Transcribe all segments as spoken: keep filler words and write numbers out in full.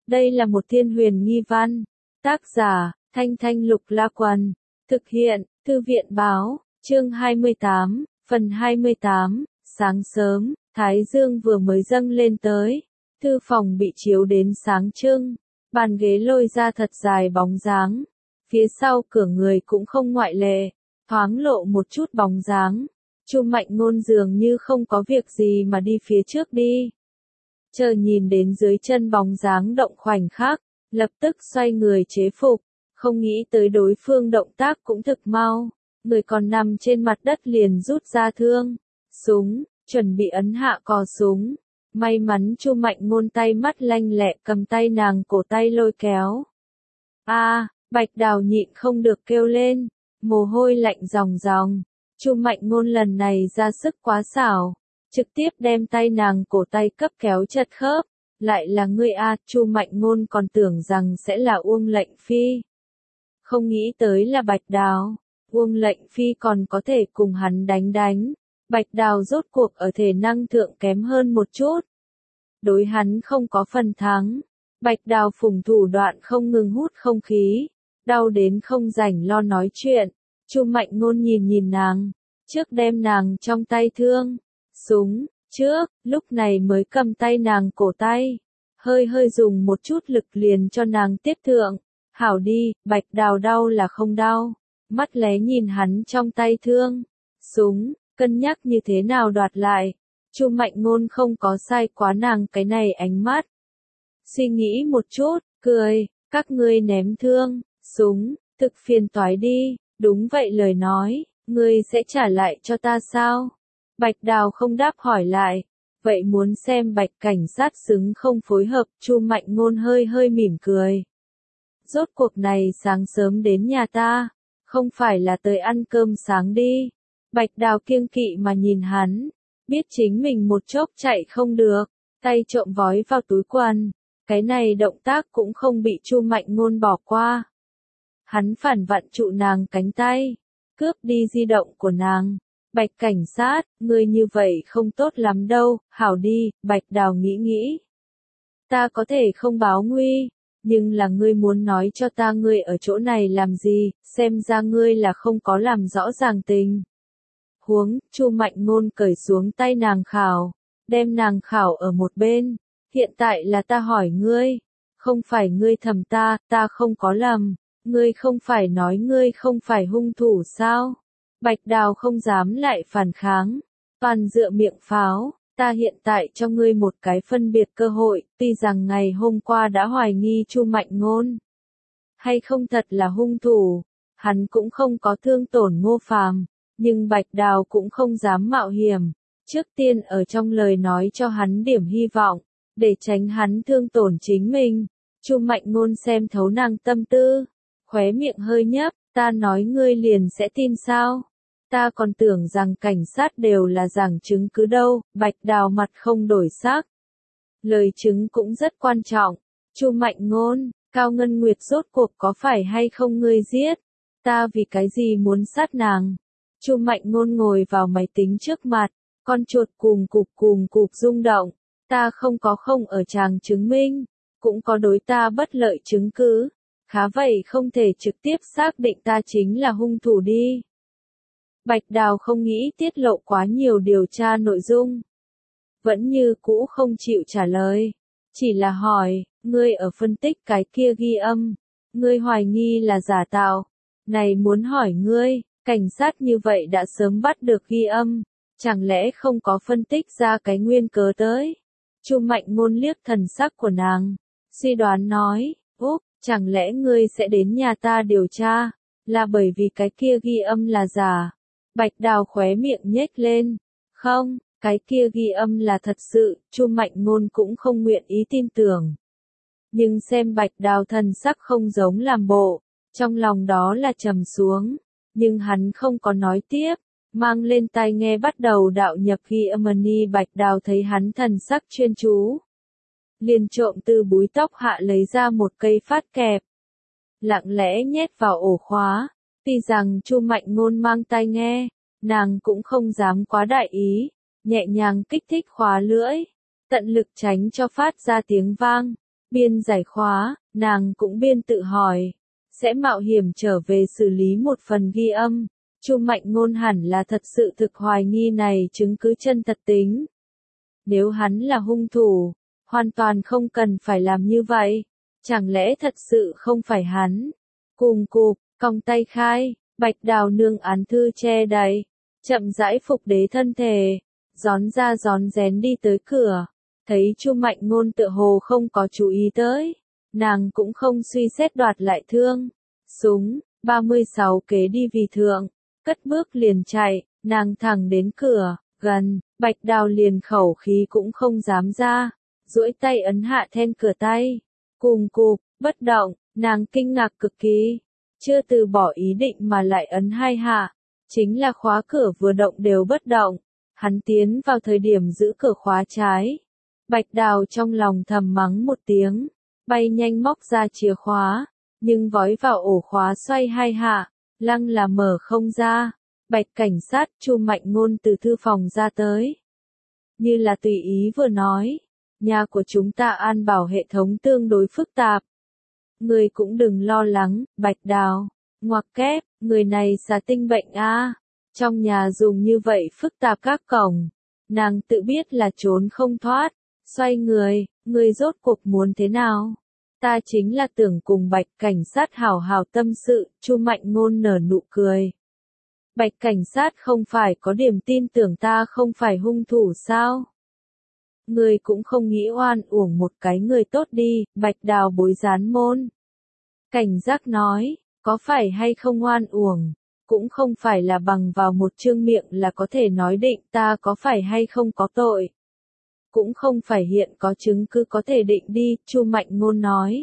Đây là một thiên huyền nghi văn. Tác giả, Thanh Thanh Lục La Quần. Thực hiện, Thư viện Báo, chương hai mươi tám, phần hai mươi tám, sáng sớm, Thái Dương vừa mới dâng lên tới. Thư phòng bị chiếu đến sáng trưng, bàn ghế lôi ra thật dài bóng dáng. Phía sau cửa người cũng không ngoại lệ, thoáng lộ một chút bóng dáng. Chu Mạnh Ngôn dường như không có việc gì mà đi phía trước đi. Chờ nhìn đến dưới chân bóng dáng động khoảnh khắc, lập tức xoay người chế phục, không nghĩ tới đối phương động tác cũng thực mau, người còn nằm trên mặt đất liền rút ra thương, súng, chuẩn bị ấn hạ cò súng. May mắn Chu Mạnh Ngôn tay mắt lanh lẹ cầm tay nàng cổ tay lôi kéo. A, à, Bạch Đào nhịn không được kêu lên, mồ hôi lạnh ròng ròng. Chu Mạnh Ngôn lần này ra sức quá xảo, trực tiếp đem tay nàng cổ tay cấp kéo chật khớp. Lại là ngươi a, Chu Mạnh Ngôn còn tưởng rằng sẽ là Uông Lệnh Phi. Không nghĩ tới là Bạch Đào, Uông Lệnh Phi còn có thể cùng hắn đánh đánh. Bạch Đào rốt cuộc ở thể năng thượng kém hơn một chút. Đối hắn không có phần thắng. Bạch Đào phùng thủ đoạn không ngừng hút không khí, đau đến không rảnh lo nói chuyện. Chu Mạnh Ngôn nhìn nhìn nàng, trước đem nàng trong tay thương, súng, trước, lúc này mới cầm tay nàng cổ tay, hơi hơi dùng một chút lực liền cho nàng tiếp thượng. Hảo đi, Bạch Đào đau là không đau, mắt lé nhìn hắn trong tay thương, súng, cân nhắc như thế nào đoạt lại. Chu Mạnh Ngôn không có sai quá nàng cái này ánh mắt. Suy nghĩ một chút, cười, các ngươi ném thương, súng, thực phiền toái đi, đúng vậy lời nói, ngươi sẽ trả lại cho ta sao? Bạch Đào không đáp hỏi lại, vậy muốn xem Bạch cảnh sát xứng không phối hợp. Chu Mạnh Ngôn hơi hơi mỉm cười. Rốt cuộc này sáng sớm đến nhà ta, không phải là tới ăn cơm sáng đi. Bạch Đào kiêng kỵ mà nhìn hắn, biết chính mình một chốc chạy không được, tay trộm vói vào túi quần. Cái này động tác cũng không bị Chu Mạnh Ngôn bỏ qua. Hắn phản vặn trụ nàng cánh tay, cướp đi di động của nàng. Bạch cảnh sát, ngươi như vậy không tốt lắm đâu, hảo đi. Bạch Đào nghĩ nghĩ. Ta có thể không báo nguy, nhưng là ngươi muốn nói cho ta ngươi ở chỗ này làm gì, xem ra ngươi là không có làm rõ ràng tình huống. Chu Mạnh Ngôn cởi xuống tay nàng khảo, đem nàng khảo ở một bên. Hiện tại là ta hỏi ngươi, không phải ngươi thầm ta, ta không có lầm, ngươi không phải nói ngươi không phải hung thủ sao? Bạch Đào không dám lại phản kháng, toàn dựa miệng pháo. Ta hiện tại cho ngươi một cái phân biệt cơ hội, tuy rằng ngày hôm qua đã hoài nghi Chu Mạnh Ngôn hay không thật là hung thủ, hắn cũng không có thương tổn Ngô Phàm, nhưng Bạch Đào cũng không dám mạo hiểm, trước tiên ở trong lời nói cho hắn điểm hy vọng, để tránh hắn thương tổn chính mình. Chu Mạnh Ngôn xem thấu nàng tâm tư, khóe miệng hơi nhấp, ta nói ngươi liền sẽ tin sao? Ta còn tưởng rằng cảnh sát đều là giảng chứng cứ đâu. Bạch Đào mặt không đổi sắc. Lời chứng cũng rất quan trọng. Chu Mạnh Ngôn, Cao Ngân Nguyệt rốt cuộc có phải hay không ngươi giết? Ta vì cái gì muốn sát nàng? Chu Mạnh Ngôn ngồi vào máy tính trước mặt, con chuột cùng cục cùng cục rung động. Ta không có không ở tràng chứng minh, cũng có đối ta bất lợi chứng cứ. Khá vậy không thể trực tiếp xác định ta chính là hung thủ đi. Bạch Đào không nghĩ tiết lộ quá nhiều điều tra nội dung. Vẫn như cũ không chịu trả lời. Chỉ là hỏi, ngươi ở phân tích cái kia ghi âm. Ngươi hoài nghi là giả tạo. Này muốn hỏi ngươi, cảnh sát như vậy đã sớm bắt được ghi âm. Chẳng lẽ không có phân tích ra cái nguyên cớ tới? Chu Mạnh Ngôn liếc thần sắc của nàng, suy đoán nói, Úc, chẳng lẽ ngươi sẽ đến nhà ta điều tra, là bởi vì cái kia ghi âm là giả? Bạch Đào khóe miệng nhếch lên, không, cái kia ghi âm là thật sự. Chu Mạnh Ngôn cũng không nguyện ý tin tưởng. Nhưng xem Bạch Đào thần sắc không giống làm bộ, trong lòng đó là trầm xuống, nhưng hắn không có nói tiếp. Mang lên tai nghe bắt đầu đạo nhập ghi âm ni. Bạch Đào thấy hắn thần sắc chuyên chú, liền trộm từ búi tóc hạ lấy ra một cây phát kẹp, lặng lẽ nhét vào ổ khóa. Tuy rằng Chu Mạnh Ngôn mang tai nghe, nàng cũng không dám quá đại ý, nhẹ nhàng kích thích khóa lưỡi, tận lực tránh cho phát ra tiếng vang. Biên giải khóa, nàng cũng biên tự hỏi. Sẽ mạo hiểm trở về xử lý một phần ghi âm. Chu Mạnh Ngôn hẳn là thật sự thực hoài nghi này chứng cứ chân thật tính. Nếu hắn là hung thủ, hoàn toàn không cần phải làm như vậy. Chẳng lẽ thật sự không phải hắn? Cùng cục, cong tay khai, Bạch Đào nương án thư che đậy, chậm rãi phục đế thân thể, gión ra gión rén đi tới cửa, thấy Chu Mạnh Ngôn tựa hồ không có chú ý tới, nàng cũng không suy xét đoạt lại thương, súng, ba mươi sáu kế đi vì thượng, cất bước liền chạy, nàng thẳng đến cửa, gần, Bạch Đào liền khẩu khí cũng không dám ra, duỗi tay ấn hạ then cửa tay, cùng cục, bất động, nàng kinh ngạc cực kỳ. Chưa từ bỏ ý định mà lại ấn hai hạ, chính là khóa cửa vừa động đều bất động, hắn tiến vào thời điểm giữ cửa khóa trái. Bạch Đào trong lòng thầm mắng một tiếng, bay nhanh móc ra chìa khóa, nhưng vói vào ổ khóa xoay hai hạ, lăng là mở không ra. Bạch cảnh sát Chu Mạnh Ngôn từ thư phòng ra tới. Như là tùy ý vừa nói, nhà của chúng ta an bảo hệ thống tương đối phức tạp. Người cũng đừng lo lắng, Bạch Đào, ngoặc kép, người này xà tinh bệnh a. Trong nhà dùng như vậy phức tạp các cổng, nàng tự biết là trốn không thoát, xoay người, người rốt cuộc muốn thế nào? Ta chính là tưởng cùng Bạch cảnh sát hảo hảo tâm sự, Chu Mạnh Ngôn nở nụ cười. Bạch cảnh sát không phải có điểm tin tưởng ta không phải hung thủ sao? Người cũng không nghĩ oan uổng một cái người tốt đi, Bạch Đào bối rán môn. Cảnh giác nói, có phải hay không oan uổng, cũng không phải là bằng vào một chương miệng là có thể nói định ta có phải hay không có tội. Cũng không phải hiện có chứng cứ có thể định đi, Chu Mạnh Ngôn nói.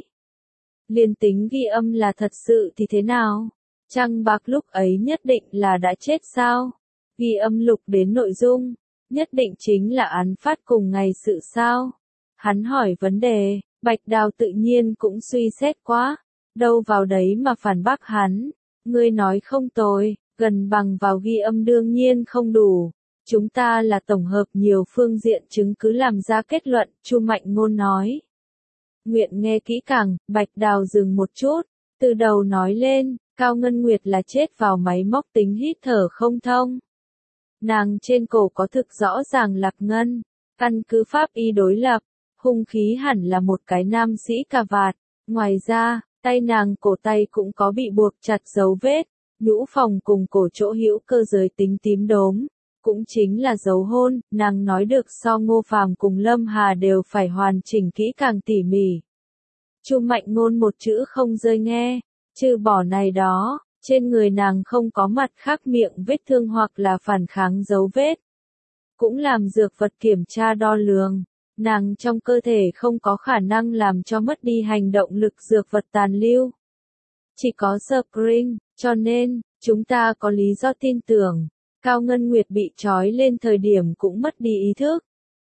Liên tính ghi âm là thật sự thì thế nào? Trăng Bạc lúc ấy nhất định là đã chết sao? Ghi âm lục đến nội dung, nhất định chính là án phát cùng ngày sự sao? Hắn hỏi vấn đề, Bạch Đào tự nhiên cũng suy xét quá, đâu vào đấy mà phản bác hắn. Ngươi nói không tồi, gần bằng vào ghi âm đương nhiên không đủ. Chúng ta là tổng hợp nhiều phương diện chứng cứ làm ra kết luận, Chu Mạnh Ngôn nói. Nguyện nghe kỹ càng, Bạch Đào dừng một chút, từ đầu nói lên, Cao Ngân Nguyệt là chết vào máy móc tính hít thở không thông. Nàng trên cổ có thực rõ ràng lạc ngân, căn cứ pháp y đối lập, hung khí hẳn là một cái nam sĩ cà vạt, ngoài ra, tay nàng cổ tay cũng có bị buộc chặt dấu vết, nhũ phòng cùng cổ chỗ hữu cơ giới tính tím đốm, cũng chính là dấu hôn, nàng nói được so Ngô Phàm cùng Lâm Hà đều phải hoàn chỉnh kỹ càng tỉ mỉ. Chu Mạnh Ngôn một chữ không rơi nghe, trừ bỏ này đó, trên người nàng không có mặt khác miệng vết thương hoặc là phản kháng dấu vết. Cũng làm dược vật kiểm tra đo lường, nàng trong cơ thể không có khả năng làm cho mất đi hành động lực dược vật tàn lưu. Chỉ có screen, cho nên, chúng ta có lý do tin tưởng, Cao Ngân Nguyệt bị trói lên thời điểm cũng mất đi ý thức.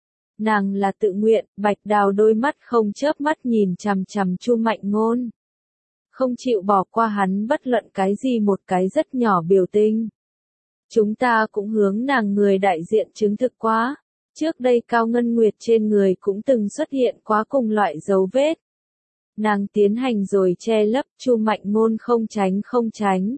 Nàng là tự nguyện, Bạch Đào đôi mắt không chớp mắt nhìn chằm chằm Chu Mạnh Ngôn. Không chịu bỏ qua hắn bất luận cái gì một cái rất nhỏ biểu tình. Chúng ta cũng hướng nàng người đại diện chứng thực quá. Trước đây Cao Ngân Nguyệt trên người cũng từng xuất hiện quá cùng loại dấu vết. Nàng tiến hành rồi che lấp, Chu Mạnh Ngôn không tránh không tránh.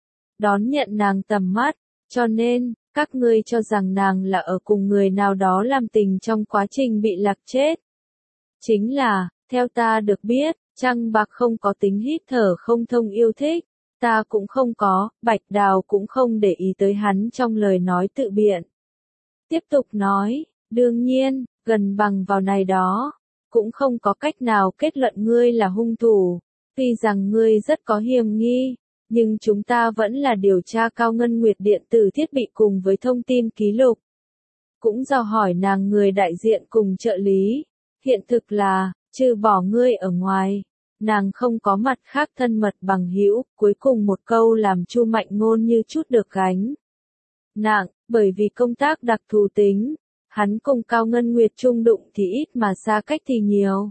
Đón nhận nàng tầm mắt, cho nên, các ngươi cho rằng nàng là ở cùng người nào đó làm tình trong quá trình bị lạc chết. Chính là, theo ta được biết, Trăng Bạc không có tính hít thở không thông yêu thích, ta cũng không có, Bạch Đào cũng không để ý tới hắn trong lời nói tự biện. Tiếp tục nói, đương nhiên, gần bằng vào này đó, cũng không có cách nào kết luận ngươi là hung thủ, tuy rằng ngươi rất có hiểm nghi, nhưng chúng ta vẫn là điều tra Cao Ngân Nguyệt điện tử thiết bị cùng với thông tin ký lục. Cũng dò hỏi nàng người đại diện cùng trợ lý, hiện thực là, trừ bỏ ngươi ở ngoài, nàng không có mặt khác thân mật bằng hữu, cuối cùng một câu làm Chu Mạnh Ngôn như chút được gánh nặng, bởi vì công tác đặc thù tính, hắn cùng Cao Ngân Nguyệt chung đụng thì ít mà xa cách thì nhiều.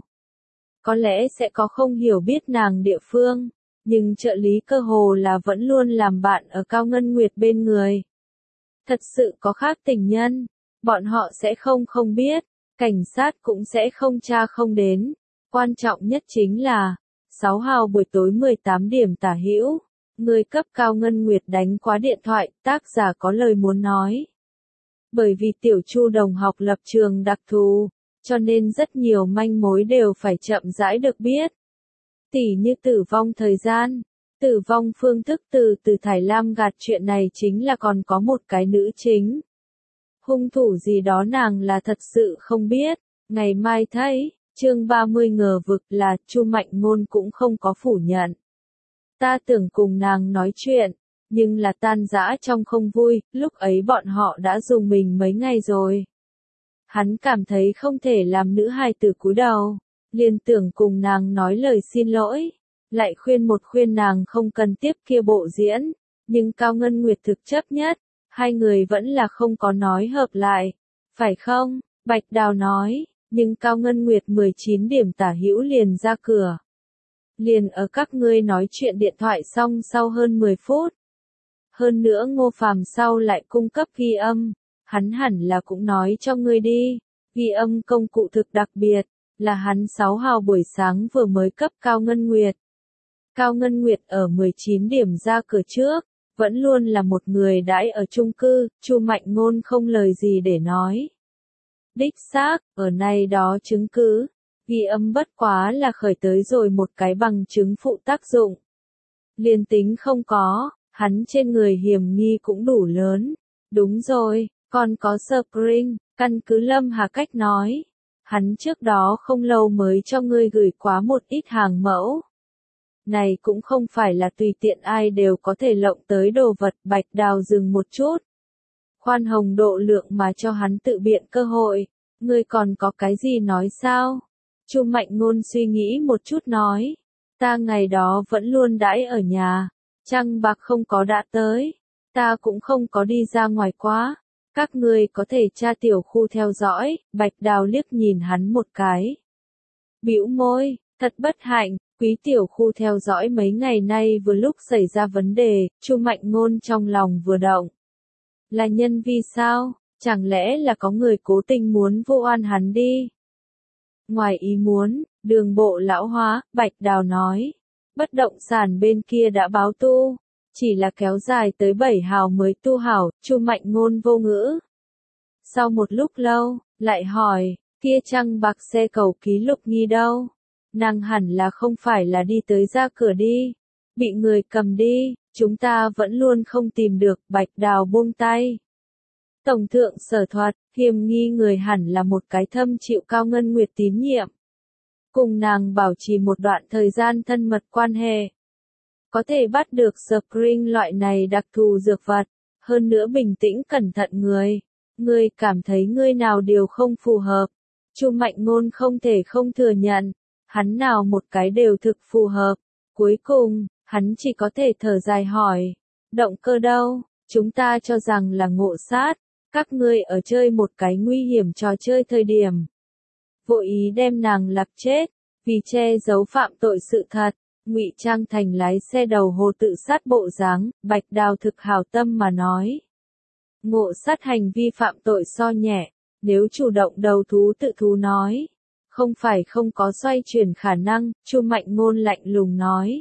Có lẽ sẽ có không hiểu biết nàng địa phương, nhưng trợ lý cơ hồ là vẫn luôn làm bạn ở Cao Ngân Nguyệt bên người. Thật sự có khác tình nhân, bọn họ sẽ không không biết, cảnh sát cũng sẽ không tra không đến. Quan trọng nhất chính là, sáu hào buổi tối mười tám điểm tả hữu, người cấp cao Ngân Nguyệt đánh quá điện thoại, tác giả có lời muốn nói. Bởi vì Tiểu Chu đồng học lập trường đặc thù, cho nên rất nhiều manh mối đều phải chậm rãi được biết. Tỉ như tử vong thời gian, tử vong phương thức từ từ thải lam gạt chuyện này chính là còn có một cái nữ chính. Hung thủ gì đó nàng là thật sự không biết, ngày mai thấy, chương ba mươi ngờ vực là Chu Mạnh Ngôn cũng không có phủ nhận. Ta tưởng cùng nàng nói chuyện, nhưng là tan rã trong không vui, lúc ấy bọn họ đã dùng mình mấy ngày rồi. Hắn cảm thấy không thể làm nữ hài tử cúi đầu, liền tưởng cùng nàng nói lời xin lỗi, lại khuyên một khuyên nàng không cần tiếp kia bộ diễn, nhưng Cao Ngân Nguyệt thực chấp nhất, hai người vẫn là không có nói hợp lại, phải không? Bạch Đào nói, nhưng Cao Ngân Nguyệt mười chín điểm tả hữu liền ra cửa. Liền ở các ngươi nói chuyện điện thoại xong sau hơn mười phút. Hơn nữa Ngô Phàm sau lại cung cấp ghi âm, hắn hẳn là cũng nói cho ngươi đi, ghi âm công cụ thực đặc biệt, là hắn sáu hào buổi sáng vừa mới cấp Cao Ngân Nguyệt. Cao Ngân Nguyệt ở mười chín điểm ra cửa trước, vẫn luôn là một người đãi ở chung cư, Chu Mạnh Ngôn không lời gì để nói. Đích xác, ở này đó chứng cứ, ghi âm bất quá là khởi tới rồi một cái bằng chứng phụ tác dụng. Liên tính không có, hắn trên người hiểm nghi cũng đủ lớn. Đúng rồi, còn có Spring, căn cứ Lâm Hà cách nói. Hắn trước đó không lâu mới cho ngươi gửi quá một ít hàng mẫu. Này cũng không phải là tùy tiện ai đều có thể lộng tới đồ vật. Bạch Đào dừng một chút. Khoan hồng độ lượng mà cho hắn tự biện cơ hội. Ngươi còn có cái gì nói sao? Chu Mạnh Ngôn suy nghĩ một chút nói. Ta ngày đó vẫn luôn đãi ở nhà. Trăng bạc không có đã tới. Ta cũng không có đi ra ngoài quá. Các ngươi có thể tra tiểu khu theo dõi. Bạch Đào liếc nhìn hắn một cái. Bĩu môi, thật bất hạnh. Quý tiểu khu theo dõi mấy ngày nay vừa lúc xảy ra vấn đề. Chu Mạnh Ngôn trong lòng vừa động. Là nhân vi sao? Chẳng lẽ là có người cố tình muốn vu oan hắn đi? Ngoài ý muốn, đường bộ lão hóa, Bạch Đào nói. Bất động sản bên kia đã báo tu. Chỉ là kéo dài tới bảy hào mới tu hảo, Chu Mạnh Ngôn vô ngữ. Sau một lúc lâu, lại hỏi, kia Trăng bạc xe cầu ký Lục Nghi đâu? Nàng hẳn là không phải là đi tới ra cửa đi. Bị người cầm đi, chúng ta vẫn luôn không tìm được. Bạch Đào buông tay. Tổng thượng sở thuật, hiểm nghi người hẳn là một cái thâm chịu Cao Ngân Nguyệt tín nhiệm. Cùng nàng bảo trì một đoạn thời gian thân mật quan hệ. Có thể bắt được Spring loại này đặc thù dược vật, hơn nữa bình tĩnh cẩn thận người. Ngươi cảm thấy ngươi nào điều không phù hợp. Chu Mạnh Ngôn không thể không thừa nhận, hắn nào một cái đều thực phù hợp. Cuối cùng, hắn chỉ có thể thở dài hỏi, động cơ đâu? Chúng ta cho rằng là ngộ sát. Các ngươi ở chơi một cái nguy hiểm trò chơi thời điểm. Vô ý đem nàng lặp chết, vì che giấu phạm tội sự thật, ngụy trang thành lái xe đầu hồ tự sát bộ dáng. Bạch Đào thực hảo tâm mà nói. Ngộ sát hành vi phạm tội so nhẹ, nếu chủ động đầu thú tự thú nói. Không phải không có xoay chuyển khả năng, Chu Mạnh Ngôn lạnh lùng nói.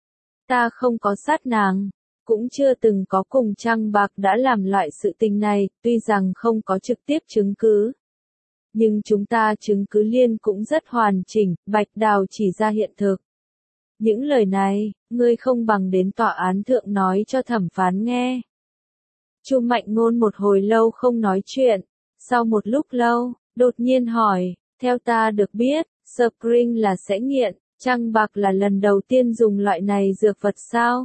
Ta không có sát nàng. Cũng chưa từng có cùng Trăng bạc đã làm loại sự tình này, tuy rằng không có trực tiếp chứng cứ. Nhưng chúng ta chứng cứ liên cũng rất hoàn chỉnh, Bạch Đào chỉ ra hiện thực. Những lời này, ngươi không bằng đến tòa án thượng nói cho thẩm phán nghe. Chu Mạnh Ngôn một hồi lâu không nói chuyện, sau một lúc lâu, đột nhiên hỏi, theo ta được biết, Spring là sẽ nghiện, Trăng bạc là lần đầu tiên dùng loại này dược vật sao?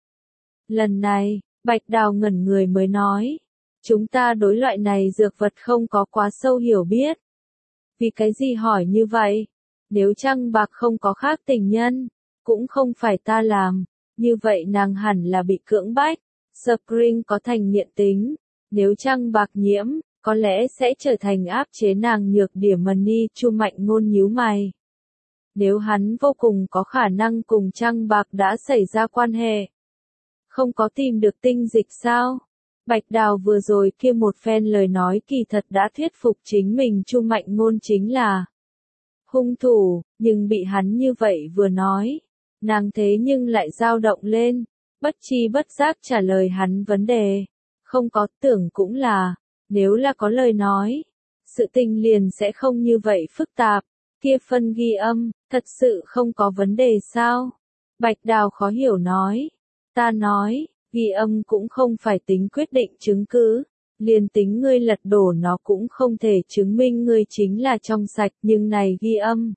Lần này, Bạch Đào ngẩn người mới nói, chúng ta đối loại này dược vật không có quá sâu hiểu biết. Vì cái gì hỏi như vậy? Nếu Trăng bạc không có khác tình nhân, cũng không phải ta làm, như vậy nàng hẳn là bị cưỡng bách. Spring có thành nghiện tính, nếu Trăng bạc nhiễm, có lẽ sẽ trở thành áp chế nàng nhược điểm money. Chu Mạnh Ngôn nhíu mày. Nếu hắn vô cùng có khả năng cùng Trăng bạc đã xảy ra quan hệ. Không có tìm được tinh dịch sao? Bạch Đào vừa rồi kia một phen lời nói kỳ thật đã thuyết phục chính mình. Chu Mạnh Ngôn chính là hung thủ, nhưng bị hắn như vậy vừa nói, nàng thế nhưng lại dao động lên, bất chi bất giác trả lời hắn vấn đề. Không có, tưởng cũng là, nếu là có lời nói, sự tình liền sẽ không như vậy phức tạp. Kia phân ghi âm, thật sự không có vấn đề sao? Bạch Đào khó hiểu nói. Ta nói, ghi âm cũng không phải tính quyết định chứng cứ. Liền tính ngươi lật đổ nó cũng không thể chứng minh ngươi chính là trong sạch, nhưng này ghi âm.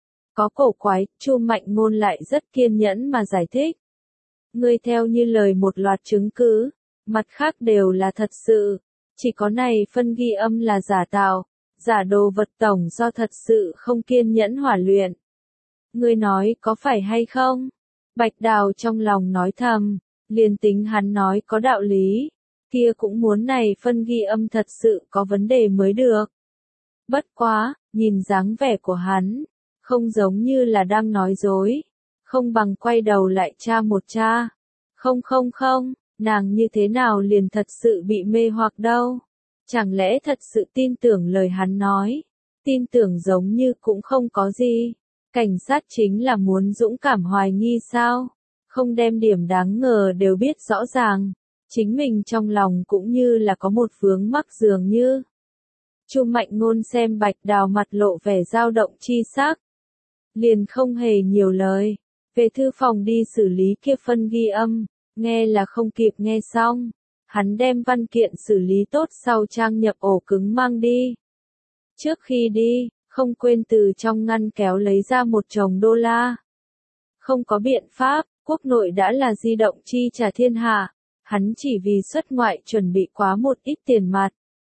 Có cổ quái, Chu Mạnh Ngôn lại rất kiên nhẫn mà giải thích. Ngươi theo như lời một loạt chứng cứ, mặt khác đều là thật sự, chỉ có này phân ghi âm là giả tạo, giả đồ vật tổng do thật sự không kiên nhẫn hỏa luyện. Ngươi nói có phải hay không? Bạch Đào trong lòng nói thầm, liền tính hắn nói có đạo lý, kia cũng muốn này phân ghi âm thật sự có vấn đề mới được. Bất quá, nhìn dáng vẻ của hắn, không giống như là đang nói dối, không bằng quay đầu lại tra một tra. Không không không, nàng như thế nào liền thật sự bị mê hoặc đâu. Chẳng lẽ thật sự tin tưởng lời hắn nói, tin tưởng giống như cũng không có gì. Cảnh sát chính là muốn dũng cảm hoài nghi sao, không đem điểm đáng ngờ đều biết rõ ràng, chính mình trong lòng cũng như là có một vướng mắc dường như. Chu Mạnh Ngôn xem Bạch Đào mặt lộ vẻ dao động chi sắc, liền không hề nhiều lời, về thư phòng đi xử lý kia phân ghi âm, nghe là không kịp nghe xong, hắn đem văn kiện xử lý tốt sau trang nhập ổ cứng mang đi. Trước khi đi, không quên từ trong ngăn kéo lấy ra một chồng đô la. Không có biện pháp, quốc nội đã là di động chi trả thiên hạ, hắn chỉ vì xuất ngoại chuẩn bị quá một ít tiền mặt.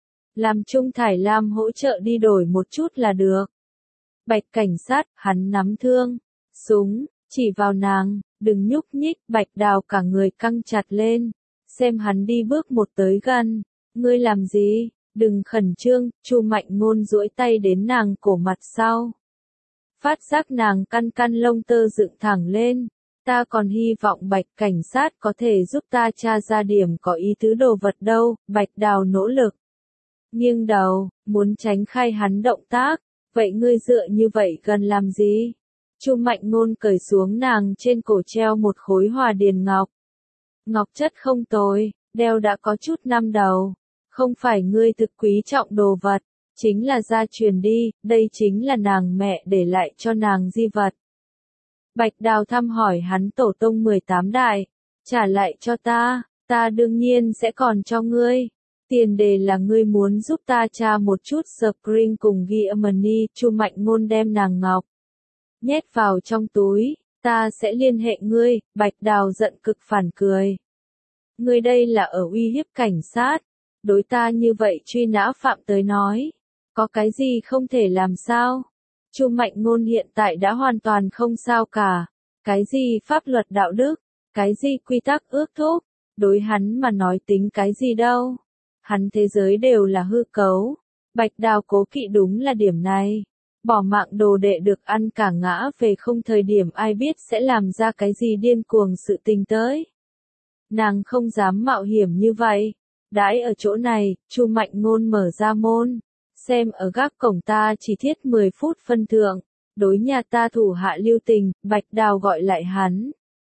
Làm Trung Thải Lam hỗ trợ đi đổi một chút là được. Bạch cảnh sát, hắn nắm thương, súng, chỉ vào nàng, đừng nhúc nhích. Bạch Đào cả người căng chặt lên, xem hắn đi bước một tới gần. Ngươi làm gì? Đừng khẩn trương. Chu Mạnh Ngôn duỗi tay đến nàng cổ mặt sau. Phát giác nàng căn căn lông tơ dựng thẳng lên. Ta còn hy vọng Bạch cảnh sát có thể giúp ta tra ra điểm có ý tứ đồ vật đâu. Bạch Đào nỗ lực nghiêng đầu, muốn tránh khai hắn động tác. Vậy ngươi dựa như vậy gần làm gì? Chu Mạnh Ngôn cởi xuống nàng trên cổ treo một khối hòa điền ngọc. Ngọc chất không tồi, đeo đã có chút năm đầu. Không phải ngươi thực quý trọng đồ vật, chính là gia truyền đi, đây chính là nàng mẹ để lại cho nàng di vật. Bạch Đào thăm hỏi hắn tổ tông mười tám đại, trả lại cho ta, ta đương nhiên sẽ còn cho ngươi. Tiền đề là ngươi muốn giúp ta tra một chút screen cùng ghi âm money. Chu Mạnh Ngôn đem nàng ngọc nhét vào trong túi, ta sẽ liên hệ ngươi. Bạch Đào giận cực phản cười. Ngươi đây là ở uy hiếp cảnh sát, đối ta như vậy truy nã phạm tới nói, có cái gì không thể làm sao? Chu Mạnh Ngôn hiện tại đã hoàn toàn không sao cả, cái gì pháp luật đạo đức, cái gì quy tắc ước thúc, đối hắn mà nói tính cái gì đâu? Hắn thế giới đều là hư cấu. Bạch Đào cố kỵ đúng là điểm này. Bỏ mạng đồ đệ được ăn cả ngã về không, thời điểm ai biết sẽ làm ra cái gì điên cuồng sự tình tới. Nàng không dám mạo hiểm như vậy. Đãi ở chỗ này, Chu Mạnh Ngôn mở ra môn. Xem ở gác cổng ta chỉ thiết mười phút phân thượng. Đối nhà ta thủ hạ lưu tình. Bạch Đào gọi lại hắn.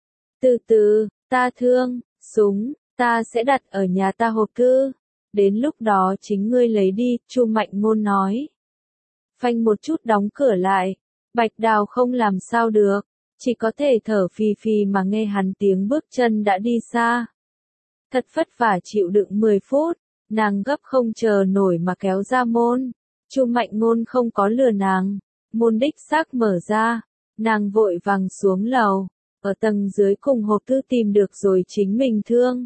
Từ từ, ta thương, súng, ta sẽ đặt ở nhà ta hộp cư. Đến lúc đó chính ngươi lấy đi. Chu Mạnh Ngôn nói. Phanh một chút đóng cửa lại. Bạch Đào không làm sao được, chỉ có thể thở phì phì mà nghe hắn tiếng bước chân đã đi xa. Thật vất vả chịu đựng mười phút, nàng gấp không chờ nổi mà kéo ra môn. Chu Mạnh Ngôn không có lừa nàng, môn đích xác mở ra, nàng vội vàng xuống lầu, ở tầng dưới cùng hộp thư tìm được rồi chính mình thương.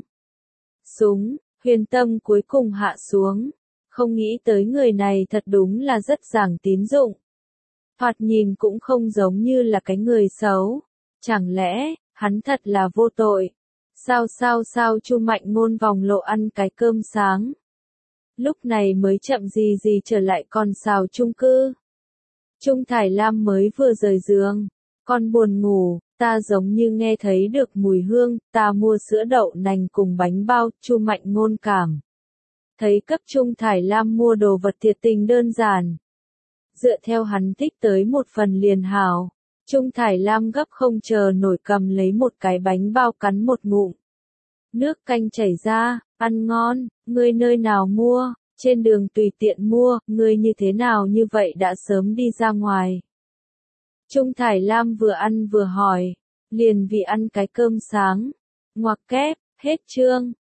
Súng, huyền tâm cuối cùng hạ xuống, không nghĩ tới người này thật đúng là rất giảng tín dụng. Thoạt nhìn cũng không giống như là cái người xấu, chẳng lẽ, hắn thật là vô tội. Sao sao sao Chu Mạnh Ngôn vòng lộ ăn cái cơm sáng. Lúc này mới chậm gì gì trở lại con xào chung cư. Trung Thải Lam mới vừa rời giường, con buồn ngủ, ta giống như nghe thấy được mùi hương, ta mua sữa đậu nành cùng bánh bao. Chu Mạnh Ngôn cảm thấy cấp Trung Thải Lam mua đồ vật thiệt tình đơn giản. dựa theo hắn thích tới một phần liền hảo. Trung Thải Lam gấp không chờ nổi cầm lấy một cái bánh bao cắn một ngụm. Nước canh chảy ra, ăn ngon, ngươi nơi nào mua, trên đường tùy tiện mua, ngươi như thế nào như vậy đã sớm đi ra ngoài. Trung Thải Lam vừa ăn vừa hỏi, liền vì ăn cái cơm sáng. Ngoặc kép, hết chương.